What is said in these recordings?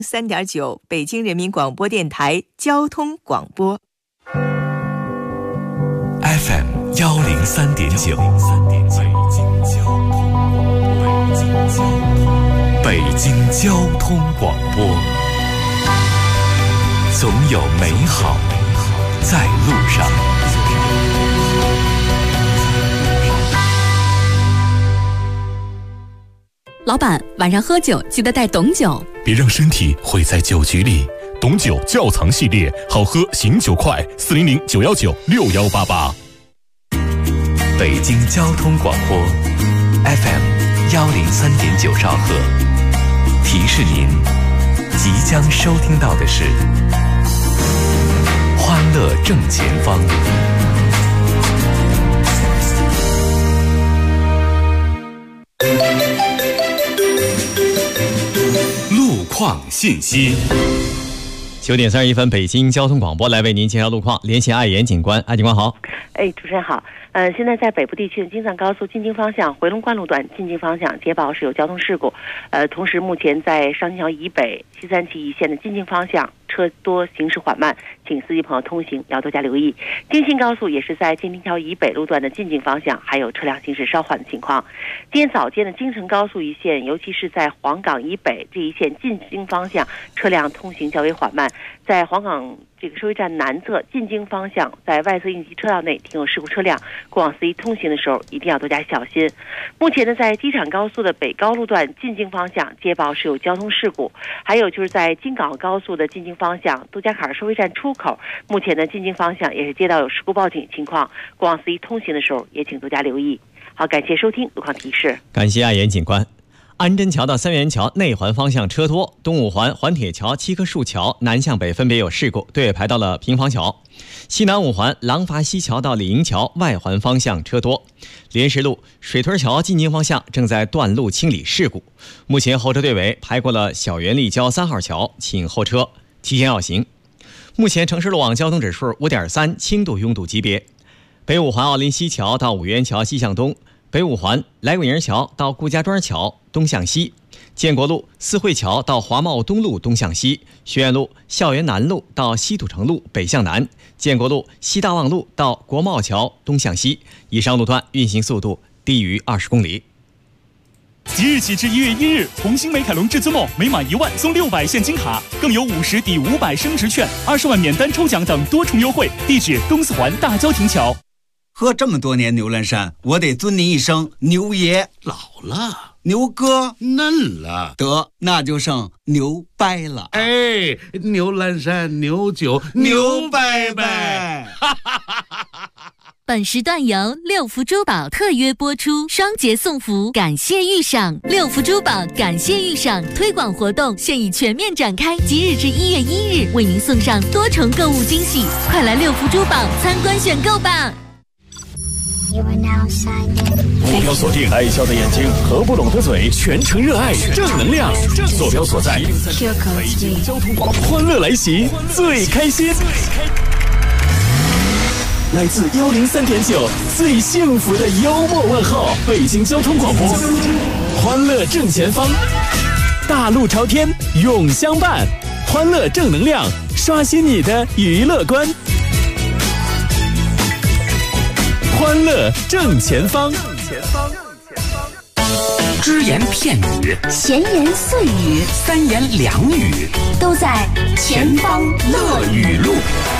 3.9北京人民广播电台交通广播 FM 103.9，北京交通广播，总有美好在路上。 老板，晚上喝酒记得带董酒， 别让身体毁在酒局里。董酒窖藏系列，好喝醒酒快，400-919-6188。北京交通广播 FM 103.9兆赫，提示您即将收听到的是欢乐正前方。路况信息。 9点31分，北京交通广播来为您介绍路况，连线爱岩警官。爱警官好。 主持人好。现在在北部地区的京藏高速进京方向回龙观路段进京方向接报是有交通事故。同时目前在上京桥以北西三旗一线的进京方向车多，行驶缓慢，请司机朋友通行要多加留意。京信高速也是在金陵桥以北路段的进京方向还有车辆行驶稍缓的情况。今天早间的京承高速一线，尤其是在黄岗以北这一线进京方向车辆通行较为缓慢，在黄岗这个收费站南侧进京方向，在外侧应急车道内停有事故车辆，过往司机通行的时候一定要多加小心。目前呢，在机场高速的北高路段进京方向接报是有交通事故，还有就是在京港高速的进京方向杜家坎收费站出口，目前的进京方向也是接到有事故报警情况，过往司机通行的时候也请多加留意。好，感谢收听路况提示。 感谢爱岩警官。安贞桥到三元桥内环方向车多，东五环环铁桥七棵树桥南向北分别有事故，队尾排到了平房桥。西南五环廊坊西桥到李营桥外环方向车多。莲石路水屯桥进京方向正在断路清理事故，目前后车队尾排过了小园立交3号桥，请后车提前绕行。目前城市路网交通指数 5.3 轻度拥堵级别。北五环奥林西桥到五元桥西向东，北五环来桂营桥到顾家庄桥东向西，建国路四惠桥到华贸东路东向西，学院路校园南路到西土城路北向南，建国路西大望路到国贸桥东向西，以上路段运行速度低于20公里。 即日起至1月1日，红星美凯龙至尊梦每满1万送600现金卡，更有50抵500升值券、20万免单抽奖等多重优惠。地址东四环大郊亭桥。 喝这么多年牛栏山，我得尊您一声牛爷。 老了， 牛哥嫩了， 得那就剩牛掰了。 哎，牛栏山牛酒牛掰掰。 本时段由六福珠宝特约播出，双节送福，感谢预赏。六福珠宝感谢预赏推广活动现已全面展开，即日至1月1日为您送上多重购物惊喜，快来六福珠宝参观选购吧。 目标锁定爱笑的眼睛，合不拢的嘴，全程热爱正能量。坐标所在北京交通广播，欢乐来袭，最开心。来自103.9最幸福的幽默问候，北京交通广播，欢乐正前方，大路朝天永相伴，欢乐正能量，刷新你的娱乐观。欢乐正前方， 只言片语， 闲言碎语， 三言两语， 都在前方乐语录。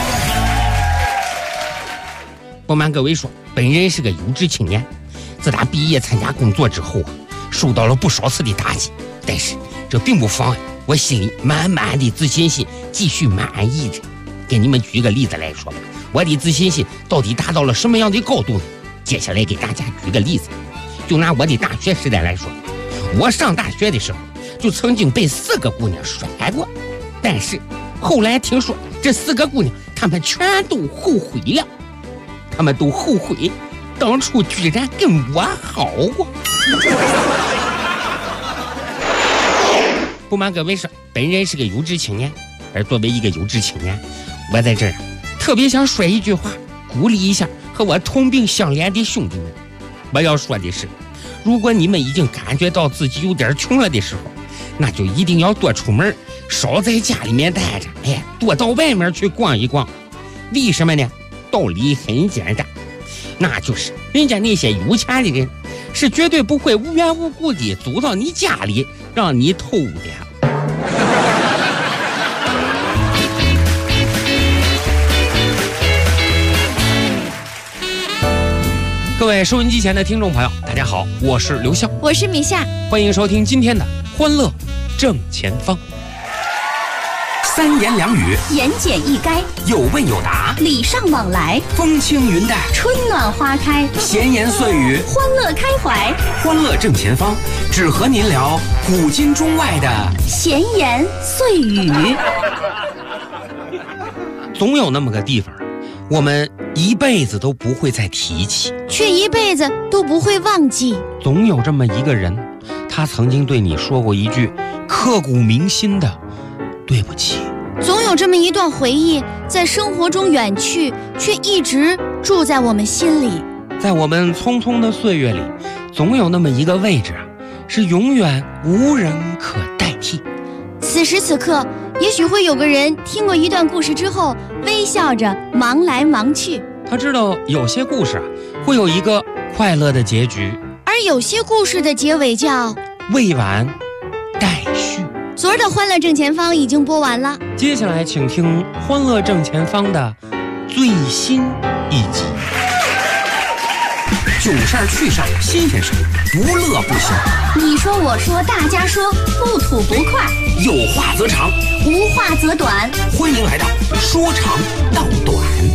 不瞒各位说，本人是个有志青年，自打毕业参加工作之后受到了不少次的打击，但是这并不妨碍我心里满满的自信心继续满意着。给你们举一个例子来说吧，我的自信心到底达到了什么样的高度呢？接下来给大家举个例子，就拿我的大学时代来说，我上大学的时候就曾经被4个姑娘甩过，但是后来听说这4个姑娘她们全都后悔了，她们都后悔当初居然跟我好过。不瞒各位说，本人是个有志青年，而作为一个有志青年，我在这儿特别想说一句话，鼓励一下和我同病相怜的兄弟们。我要说的是，如果你们已经感觉到自己有点穷了的时候， 那就一定要多出门，少在家里面待着，多到外面去逛一逛。为什么呢？道理很简单，那就是人家那些有钱的人是绝对不会无缘无故的走到你家里让你偷的。各位收音机前的听众朋友，大家好，我是刘笑， 我是米夏， 欢迎收听今天的欢乐正前方。 三言两语，言简意赅，有问有答，礼尚往来， 风轻云淡， 春暖花开， 闲言碎语， 欢乐开怀。 欢乐正前方，只和您聊古今中外的闲言碎语。 总有那么个地方，我们一辈子都不会再提起， 却一辈子都不会忘记。 总有这么一个人，他曾经对你说过一句刻骨铭心的对不起。 总有这么一段回忆，在生活中远去，却一直住在我们心里。 在我们匆匆的岁月里，总有那么一个位置是永远无人可代替。 此时此刻，也许会有个人听过一段故事之后，微笑着忙来忙去。 他知道有些故事会有一个快乐的结局， 而有些故事的结尾叫未完待续。 昨儿的欢乐正前方已经播完了， 接下来请听欢乐正前方的最新一集。 囧事儿趣事儿新鲜事儿，不乐不休。 你说我说大家说，不吐不快， 有话则长， 无话则短。 欢迎来到说长道短。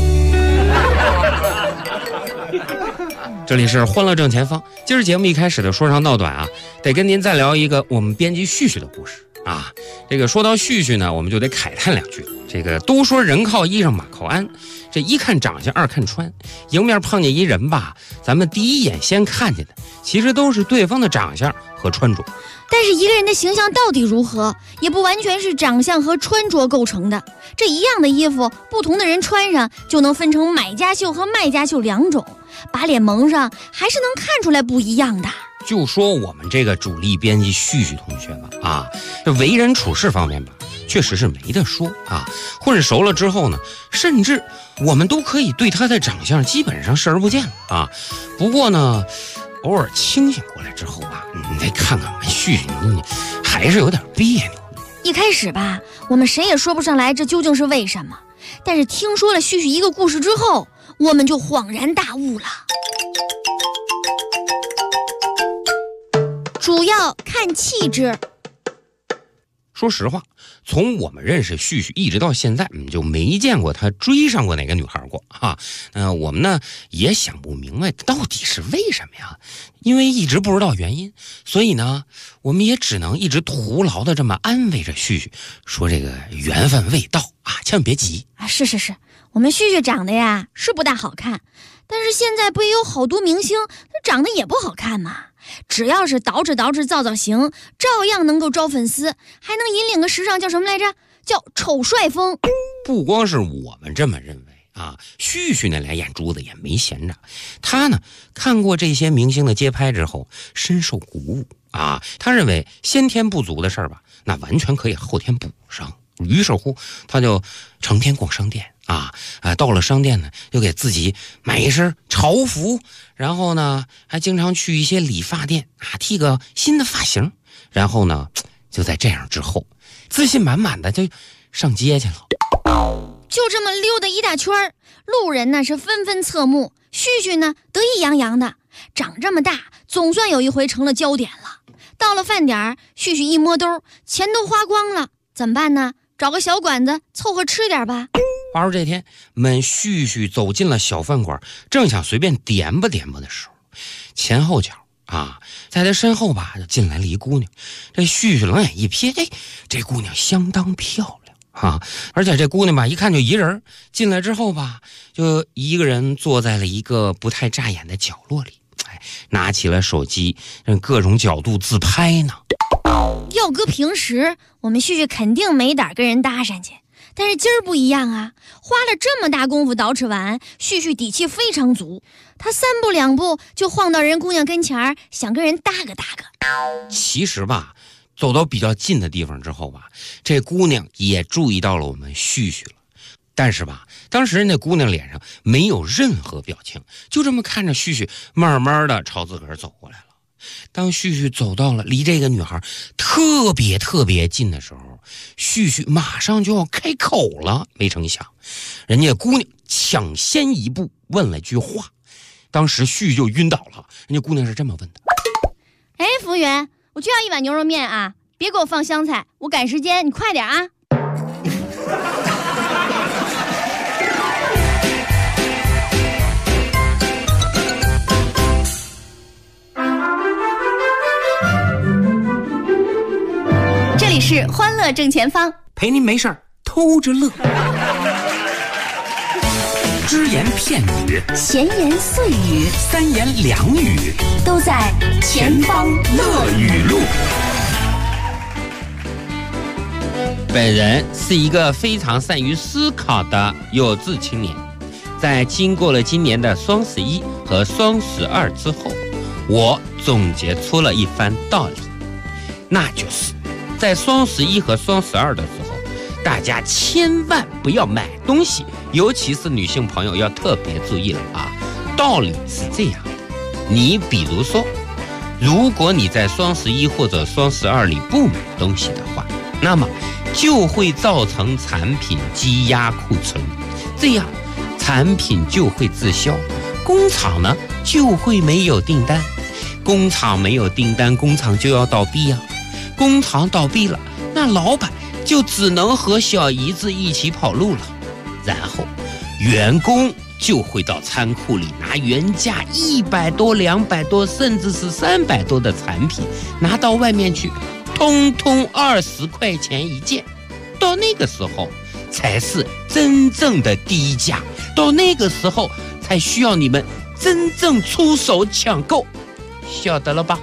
这里是欢乐正前方。今儿节目一开始的说长道短得跟您再聊一个我们编辑旭旭的故事这个说到旭旭呢，我们就得慨叹两句。这个都说人靠衣裳马靠鞍，这一看长相二看穿，迎面碰见一人吧，咱们第一眼先看见的其实都是对方的长相和穿着。 但是一个人的形象到底如何，也不完全是长相和穿着构成的。这一样的衣服，不同的人穿上就能分成买家秀和卖家秀两种，把脸蒙上还是能看出来不一样的。 就说我们这个主力编辑旭旭同学吧这为人处事方面吧，确实是没得说混熟了之后呢，甚至我们都可以对他的长相基本上视而不见了不过呢，偶尔清醒过来之后吧，你再看看我们旭旭，你还是有点别扭。 一开始吧，我们谁也说不上来这究竟是为什么，但是听说了旭旭一个故事之后，我们就恍然大悟了。主要看气质。 说实话，从我们认识旭旭一直到现在，就没见过他追上过哪个女孩过我们呢也想不明白到底是为什么呀，因为一直不知道原因，所以呢我们也只能一直徒劳的这么安慰着旭旭，说这个缘分未到千万别急是，我们旭旭长得呀是不大好看，但是现在不也有好多明星他长得也不好看吗？只要是捯饬造型，照样能够招粉丝，还能引领个时尚，叫什么来着？叫丑帅风。 不光是我们这么认为旭旭那俩眼珠子也没闲着。他呢看过这些明星的街拍之后，深受鼓舞他认为先天不足的事儿吧，那完全可以后天补上。于是乎，他就成天逛商店到了商店呢，又给自己买一身潮服，然后呢，还经常去一些理发店剃个新的发型，然后呢，就在这样之后，自信满满的就上街去了。 就这么溜达一大圈，路人呢是纷纷侧目，旭旭呢得意洋洋的，长这么大，总算有一回成了焦点了。到了饭点，旭旭一摸兜，钱都花光了，怎么办呢？找个小馆子凑合吃点吧。 话说这天，旭旭走进了小饭馆，正想随便点吧的时候，前后脚在他身后吧就进来了一姑娘。这旭旭冷眼一瞥，这姑娘相当漂亮而且这姑娘吧一看就一人，进来之后吧就一个人坐在了一个不太扎眼的角落里，拿起了手机，各种角度自拍呢。 要搁平时，我们旭旭肯定没胆跟人搭讪去，但是今儿不一样花了这么大功夫捯饬完，旭旭底气非常足，他三步两步就晃到人姑娘跟前，想跟人搭个。其实吧， 走到比较近的地方之后吧，这姑娘也注意到了我们旭旭了。但是吧，当时那姑娘脸上没有任何表情，就这么看着旭旭慢慢的朝自个儿走过来了。当旭旭走到了离这个女孩特别近的时候，旭旭马上就要开口了，没成想人家姑娘抢先一步问了句话，当时旭旭就晕倒了。人家姑娘是这么问的： 哎，服务员，我就要一碗牛肉面啊，别给我放香菜，我赶时间，你快点啊。这里是欢乐正前方， 陪您没事儿偷着乐。只言片语， 闲言碎语， 三言两语， 都在前方乐语录。 本人是一个非常善于思考的有志青年，在经过了今年的双11和双12之后，我总结出了一番道理，那就是在双11和双12的时候，大家千万不要买东西，尤其是女性朋友要特别注意了啊！道理是这样的，你比如说，如果你在双11或者双12里不买东西的话，那么就会造成产品积压库存，这样产品就会滞销，工厂呢就会没有订单，工厂没有订单，工厂就要倒闭啊！工厂倒闭了，那老板就只能和小姨子一起跑路了，然后员工就会到仓库里拿原价100多、200多，甚至是300多的产品拿到外面去，通通20块钱一件。到那个时候才是真正的低价，到那个时候才需要你们真正出手抢购，晓得了吧？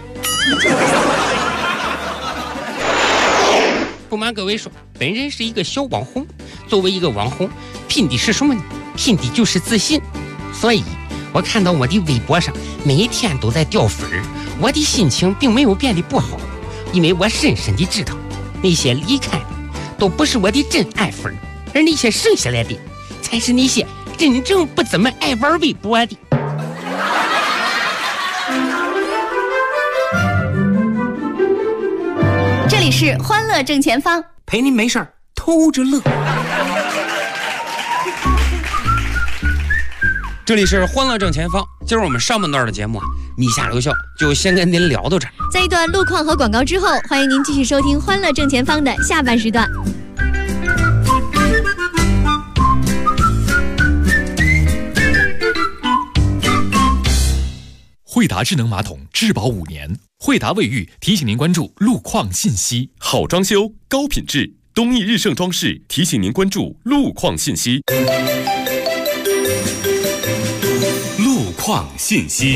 不瞒各位说，本人是一个小网红。作为一个网红，拼的是什么呢？拼的就是自信。所以我看到我的微博上每一天都在掉粉儿，我的心情并没有变得不好，因为我深深的知道，那些离开的都不是我的真爱粉，而那些剩下来的才是那些真正不怎么爱玩微博的。 这里是欢乐正前方， 陪您没事儿偷着乐。 这里是欢乐正前方，今儿我们上半段的节目啊，米夏留校就先跟您聊到这儿。 在一段路况和广告之后，欢迎您继续收听欢乐正前方的下半时段。 惠达智能马桶质保5年，惠达卫浴提醒您关注路况信息。 好装修，高品质，东益日盛装饰提醒您关注路况信息。 路况信息。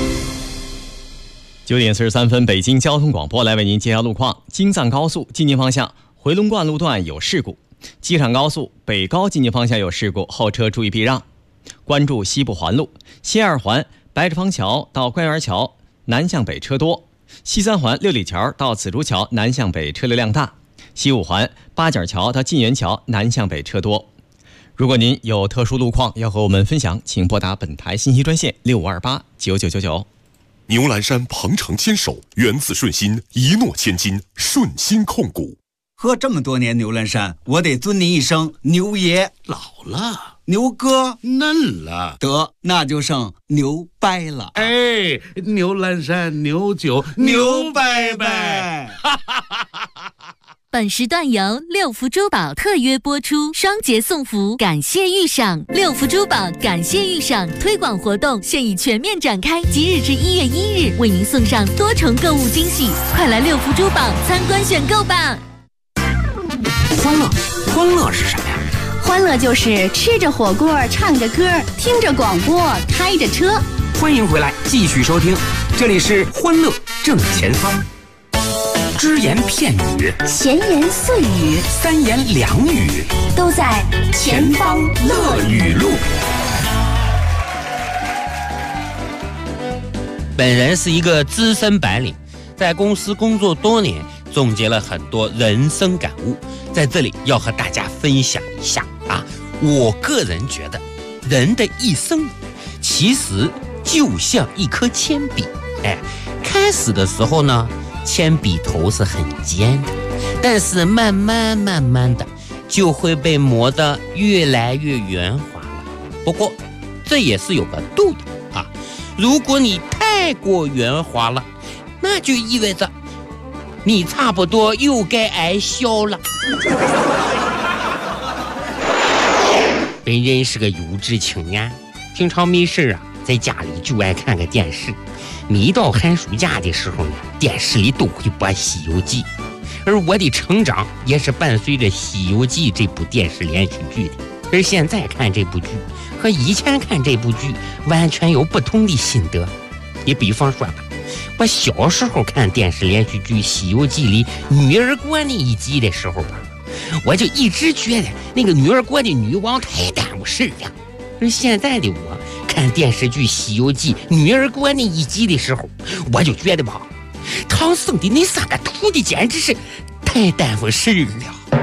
9点43分，北京交通广播来为您介绍路况。京藏高速进京方向回龙观路段有事故，机场高速北高进京方向有事故，后车注意避让。关注西部环路，西二环白纸坊桥到官园桥南向北车多，西三环六里桥到紫竹桥南向北车流量大，西五环八角桥到晋源桥南向北车多。如果您有特殊路况要和我们分享，请拨打本台信息专线65289999。 牛栏山鹏程牵手，缘字顺心，一诺千金，顺心控股。 喝这么多年牛栏山，我得尊您一声牛爷。 老了， 牛哥嫩了， 得那就剩牛掰了。 哎，牛栏山牛酒牛掰掰。 本时段由六福珠宝特约播出，双节送福，感谢遇赏。六福珠宝感谢遇赏推广活动现已全面展开，即日至1月1日，为您送上多重购物惊喜，快来六福珠宝参观选购吧！ 欢乐是什么呀？ 欢乐就是吃着火锅，唱着歌，听着广播，开着车。 欢迎回来，继续收听，这里是欢乐正前方。只言片语， 闲言碎语， 三言两语， 都在前方乐语录。 本人是一个资深白领，在公司工作多年， 总结了很多人生感悟，在这里要和大家分享一下啊。我个人觉得，人的一生其实就像一颗铅笔，开始的时候呢，铅笔头是很尖的，但是慢慢的就会被磨得越来越圆滑了。不过这也是有个度的啊，如果你太过圆滑了，那就意味着你差不多又该挨削了。本人是个有志青年，平常没事啊，在家里就爱看个电视。每到寒暑假的时候呢，电视里都会播《西游记》，而我的成长也是伴随着《西游记》这部电视连续剧的。而现在看这部剧和以前看这部剧完全有不同的心得。你比方说吧，我小时候看电视连续剧《西游记》里女儿国那一集的时候吧，我就一直觉得那个女儿国的女王太耽误事了。而现在的我看电视剧《西游记》女儿国那一集的时候，我就觉得吧，唐僧的那3个徒弟简直是太耽误事了。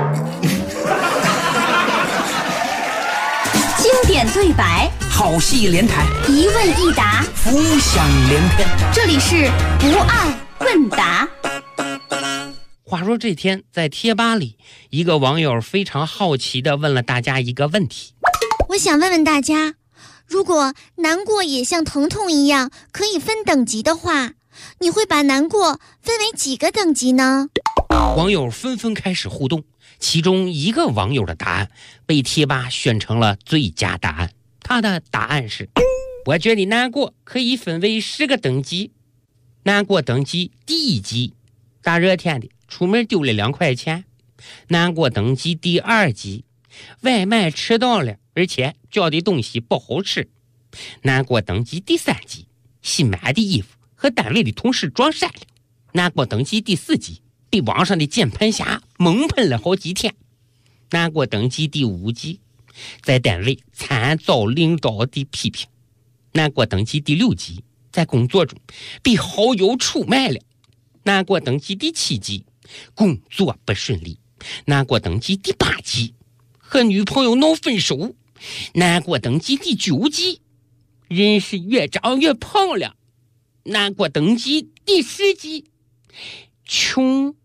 经典对白，好戏连台，一问一答，浮想联翩。这里是不二问答。 话说这天在贴吧里，一个网友非常好奇地问了大家一个问题： 我想问问大家，如果难过也像疼痛一样可以分等级的话，你会把难过分为几个等级呢？ 网友纷纷开始互动，其中一个网友的答案被贴吧选成了最佳答案。他的答案是：我觉得难过可以分为10个等级。难过等级第1级，大热天的出门丢了2块钱。难过等级第2级，外卖迟到了，而且叫的东西不好吃。难过等级第3级，新买的衣服和单位的同事撞衫了。难过等级第4级，被网上的键盘侠猛喷了好几天。难过等级第5级，在单位惨遭领导的批评。难过等级第6级，在工作中被好友出卖了。难过等级第7级，工作不顺利。难过等级第8级，和女朋友闹分手。难过等级第9级，人是越长越胖了。难过等级第10级，穷。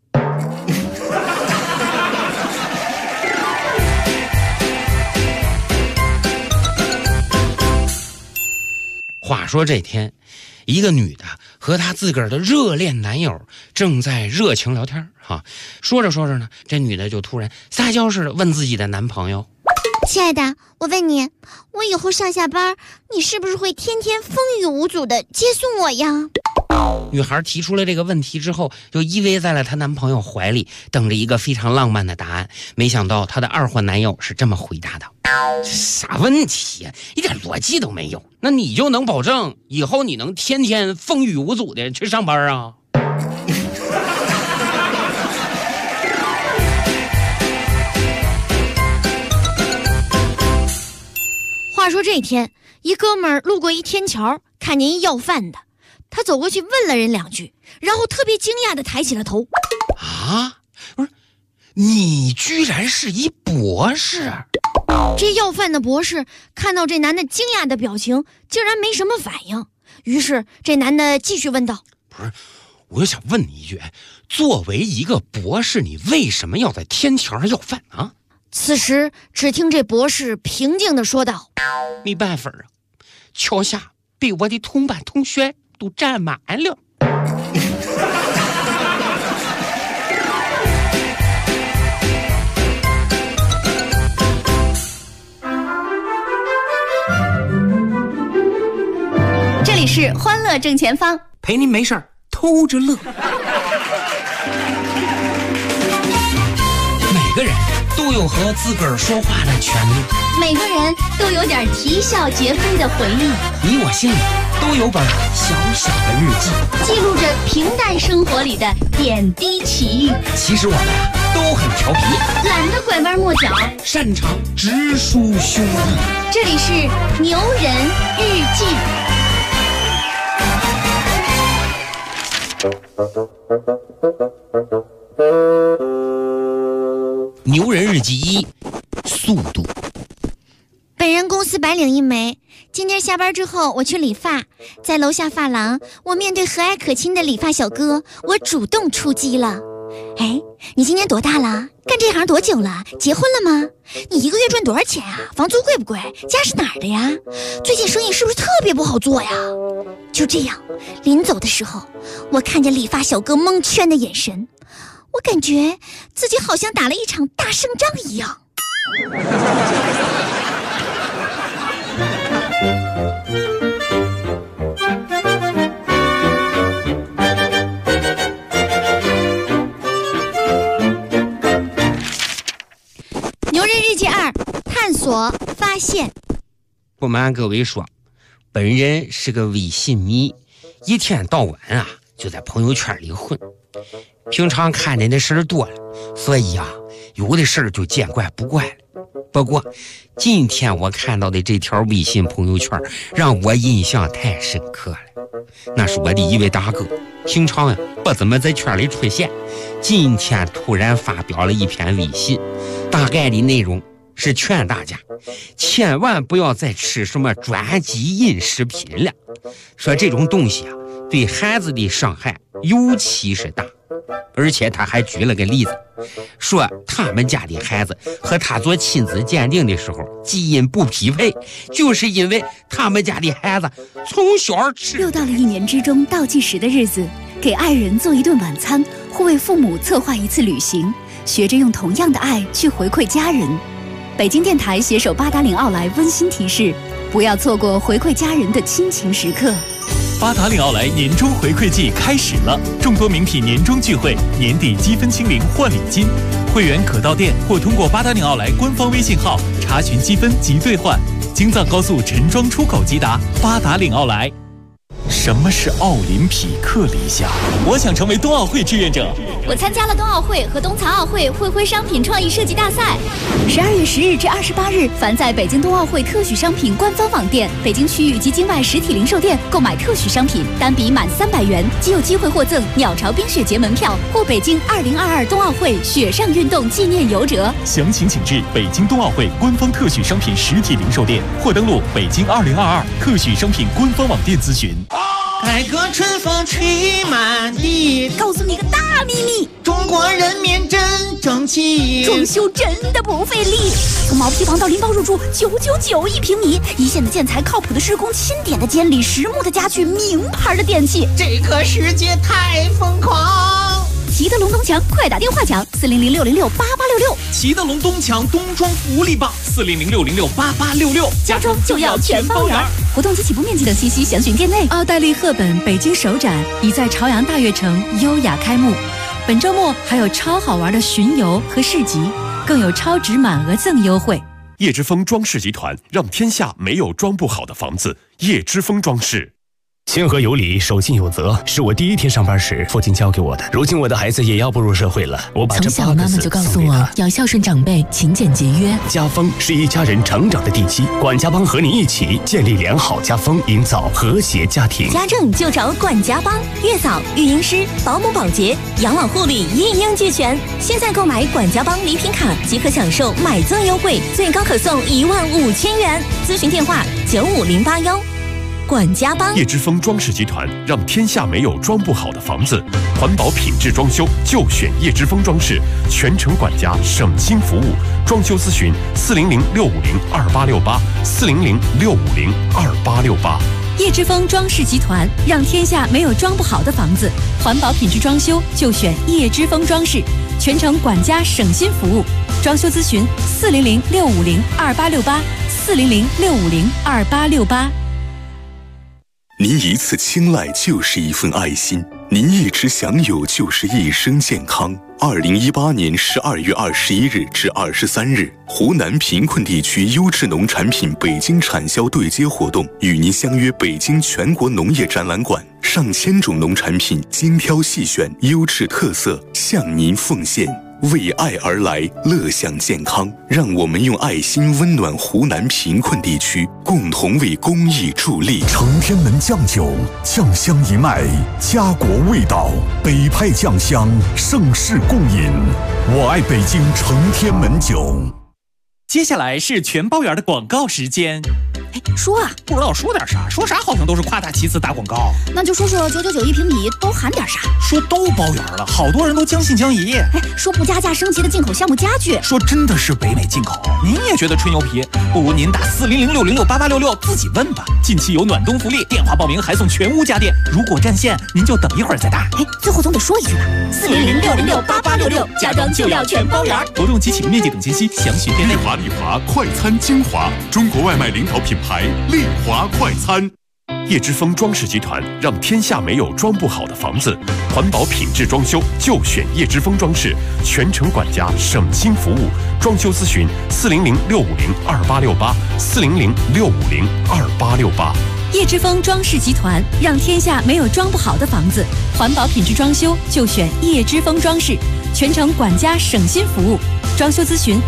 话说这天，一个女的和她自个儿的热恋男友正在热情聊天说着说着呢，这女的就突然撒娇似的问自己的男朋友： 亲爱的，我问你，我以后上下班你是不是会天天风雨无阻的接送我呀？ 女孩提出了这个问题之后，就依偎在了她男朋友怀里，等着一个非常浪漫的答案。没想到她的二货男友是这么回答的：啥问题呀，一点逻辑都没有。那你就能保证以后你能天天风雨无阻的去上班啊？ 话说这天，一哥们儿路过一天桥，看见一要饭的，他走过去问了人2句，然后特别惊讶地抬起了头。 啊，不是，你居然是一博士？ 这要饭的博士看到这男的惊讶的表情，竟然没什么反应。于是这男的继续问道： 不是，我想问你一句，作为一个博士，你为什么要在天桥上要饭啊？ 此时只听这博士平静地说道： 没办法啊，桥下被我的同班同学都站满了。 这里是欢乐正前方， 陪您没事儿偷着乐。 每个人都有和自个儿说话的权利， 每个人都有点啼笑皆非的回忆。 你我心里都有本小小的日记， 记录着平淡生活里的点滴奇遇。 其实我们都很调皮， 懒得拐弯抹角， 擅长直抒胸臆。 这里是牛人日记。 牛人日记1，速度。 本人公司白领一枚。今天下班之后，我去理发，在楼下发廊，我面对和蔼可亲的理发小哥，我主动出击了。哎，你今年多大了？干这行多久了？结婚了吗？你一个月赚多少钱啊？房租贵不贵？家是哪儿的呀？最近生意是不是特别不好做呀？就这样，临走的时候，我看见理发小哥蒙圈的眼神，我感觉自己好像打了一场大胜仗一样。牛人日记2，探索发现。 不瞒各位说，本人是个微信迷，一天到晚啊就在朋友圈里混。平常看见的事儿多了，所以啊有的事儿就见怪不怪了。不过今天我看到的这条微信朋友圈让我印象太深刻了。那是我的一位大哥，平常不怎么在圈里出现，今天突然发表了一篇微信，大概的内容是劝大家千万不要再吃什么转基因食品了，说这种东西啊对孩子的伤害尤其是大。而且他还举了个例子，说他们家的孩子和他做亲子鉴定的时候基因不匹配，就是因为他们家的孩子从小吃。 又到了1年之中倒计时的日子，给爱人做一顿晚餐，或为父母策划一次旅行，学着用同样的爱去回馈家人。北京电台携手八达岭奥莱温馨提示，不要错过回馈家人的亲情时刻。 八达岭奥莱年终回馈季开始了，众多名品年终聚会，年底积分清零换礼金，会员可到店或通过八达岭奥莱官方微信号查询积分及兑换。京藏高速陈庄出口即达，八达岭奥莱。什么是奥林匹克理想？我想成为冬奥会志愿者。 我参加了冬奥会和冬残奥会会徽商品创意设计大赛。12月10日至28日，凡在北京冬奥会特许商品官方网店、北京区域及境外实体零售店购买特许商品，单笔满300元即有机会获赠鸟巢冰雪节门票或北京2022冬奥会雪上运动纪念游折。 详情请至北京冬奥会官方特许商品实体零售店，或登录北京2022特许商品官方网店咨询。 改革春风吹满地， 告诉你个大秘密， 中国人民真争气， 装修真的不费力。从毛坯房到拎包入住，999一平米，一线的建材，靠谱的施工，钦点的监理，实木的家具，名牌的电器， 这个世界太疯狂。 齐德龙东墙，快打电话抢400-606-8866。 齐德龙东墙冬装福利棒，400-606-8866， 家装就要全包圆。活动及起步面积等信息详询店内。奥黛丽·赫本北京首展已在朝阳大悦城优雅开幕，本周末还有超好玩的巡游和市集，更有超值满额赠优惠。 叶之峰装饰集团，让天下没有装不好的房子。叶之峰装饰。 谦和有礼，守信有责，是我第一天上班时父亲教给我的。如今我的孩子也要步入社会了，我把这8个字送给他。 从小妈妈就告诉我要孝顺长辈，勤俭节约。 家风是一家人成长的地基，管家帮和你一起建立良好家风，营造和谐家庭。 家政就找管家帮，月嫂、育婴师、保姆、保洁、养老护理一应俱全。现在购买管家帮礼品卡即可享受买赠优惠，最高可送15000元。咨询电话95081。管家帮。 叶之峰装饰集团，让天下没有装不好的房子。环保品质装修就选叶之峰装饰，全程管家，省心服务。装修咨询400-650-2868，400-650-2868。 叶之峰装饰集团，让天下没有装不好的房子。环保品质装修就选叶之峰装饰，全程管家，省心服务。装修咨询400-650-2868，400-650-2868。 您一次青睐就是一份爱心，您一直享有就是一生健康。2018年12月21日至23日，湖南贫困地区优质农产品北京产销对接活动与您相约北京全国农业展览馆，上千种农产品精挑细选，优质特色向您奉献。 为爱而来，乐享健康。让我们用爱心温暖湖南贫困地区，共同为公益助力。 承天门酱酒，酱香一脉，家国味道，北派酱香，盛世共饮。我爱北京承天门酒。 接下来是全包圆的广告时间。 说啊， 不知道说点啥，说啥好像都是夸大其词打广告。 那就说说999一瓶啤都含点啥？ 说都包圆了，好多人都将信将疑。 说不加价升级的进口橡木家具， 说真的是北美进口。您也觉得吹牛皮？不如您打400-606-8866自己问吧。近期有暖冬福利，电话报名还送全屋家电。如果占线，您就等一会儿再打。 最后总得说一句吧，400-606-8866，家装就要全包圆。 活动及启动面积等信息详询店内。 丽华快餐精华，中国外卖领导品牌丽华快餐。叶之峰装饰集团，让天下没有装不好的房子。环保品质装修就选叶之峰装饰，全程管家，省心服务。装修咨询400-650-2868，400-650-2868。 叶之峰装饰集团，让天下没有装不好的房子。环保品质装修就选叶之峰装饰，全程管家，省心服务。装修咨询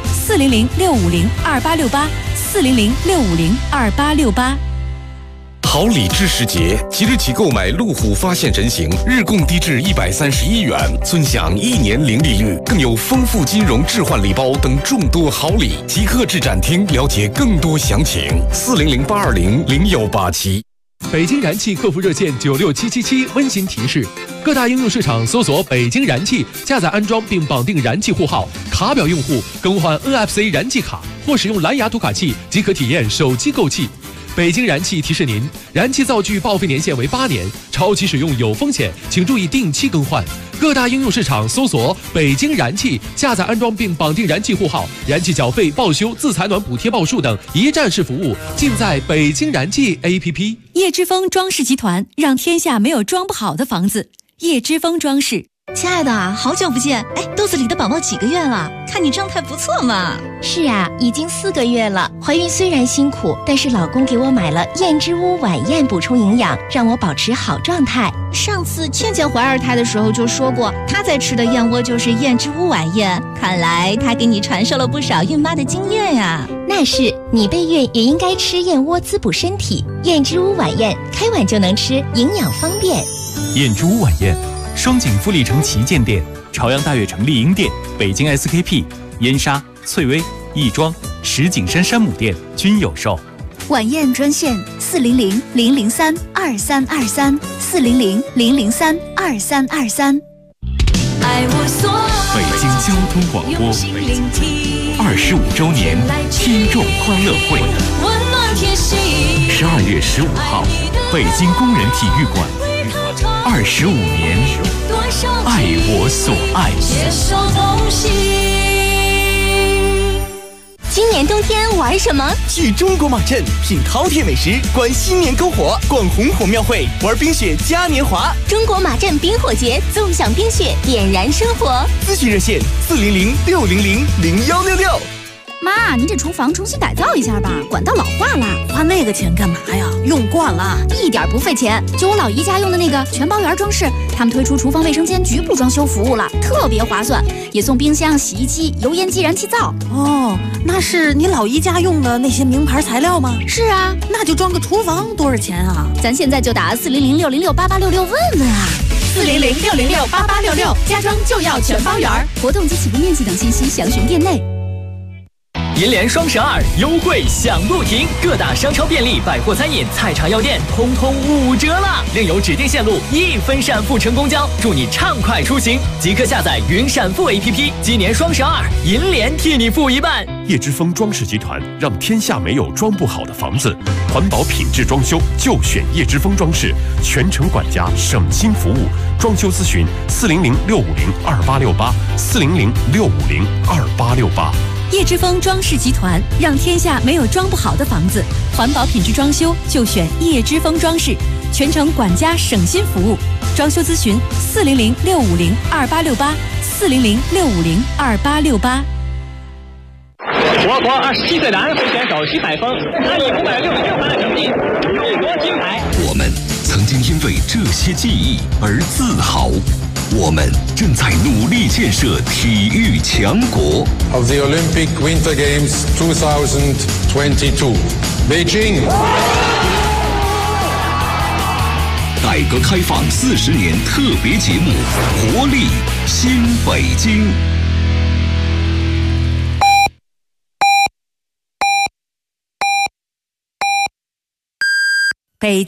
400-650-2868，400-650-2868。 好礼知时节，即日起购买路虎发现人形，日供低至131元，尊享1年零利率，更有丰富金融置换礼包等众多好礼。即刻至展厅了解更多详情，400-820-0187。 北京燃气客服热线96777温馨提示：各大应用市场搜索北京燃气，下载安装并绑定燃气户号，卡表用户更换 NFC 燃气卡或使用蓝牙读卡器即可体验手机购气。北京燃气提示您，燃气灶具报废年限为8年，超期使用有风险，请注意定期更换。各大应用市场搜索北京燃气，下载安装并绑定燃气户号，燃气缴费、报修、自采暖补贴报数等一站式服务尽在北京燃气 APP。 叶之峰装饰集团，让天下没有装不好的房子。叶之峰装饰。 亲爱的，好久不见！肚子里的宝宝几个月了？看你状态不错嘛。 是啊，已经4个月了。怀孕虽然辛苦，但是老公给我买了燕之屋晚宴补充营养，让我保持好状态。 上次倩倩怀2胎的时候就说过，她在吃的燕窝就是燕之屋晚宴。看来她给你传授了不少孕妈的经验呀。 那是，你备孕也应该吃燕窝滋补身体。燕之屋晚宴，开碗就能吃，营养方便。 燕之屋晚宴。双井富力城旗舰店、朝阳大悦城丽婴店、北京 SKP、燕莎、翠微、亦庄、石景山山姆店均有售。 晚宴专线400-003-2323，400-003-2323。 北京交通广播25周年听众欢乐会，12月15号，北京工人体育馆。25年，爱我所爱。 今年冬天玩什么？ 去中国马镇品饕餮美食，观新年篝火，逛红火庙会，玩冰雪嘉年华。 中国马镇冰火节，纵享冰雪，点燃生活。 咨询热线400-600-0166。 妈，您这厨房重新改造一下吧，管道老化了。 花那个钱干嘛呀？用惯了， 一点不费钱。就我老姨家用的那个全包圆装饰，他们推出厨房卫生间局部装修服务了，特别划算，也送冰箱、洗衣机、油烟机、燃气灶。 哦，那是你老姨家用的那些名牌材料吗？ 是啊， 那就装个厨房多少钱啊？ 咱现在就打400-600-8866问问啊。 400-600-8866，家装就要全包圆。 活动及起步面积等信息详询店内。 银联双12优惠享不停，各大商超、便利、百货、餐饮、菜茶、药店通通5折了，另有指定线路1分闪付乘公交，祝你畅快出行！即刻下载云闪付 APP， 今年双12，银联替你付一半。 叶之峰装饰集团，让天下没有装不好的房子。环保品质装修就选叶之峰装饰，全程管家，省心服务。装修咨询400-650-2868，400-650-2868。 叶之峰装饰集团，让天下没有装不好的房子。环保品质装修就选叶之峰装饰，全程管家，省心服务。装修咨询400-650-2868，400-650-2868。 我国27岁男会选手徐海峰，他以566分的成绩勇夺金牌。 我们曾经因为这些记忆而自豪。 我们正在努力建设体育强国。 Of the Olympic Winter Games 2022, Beijing. 改革开放40年特别节目《活力新北京》。 北京。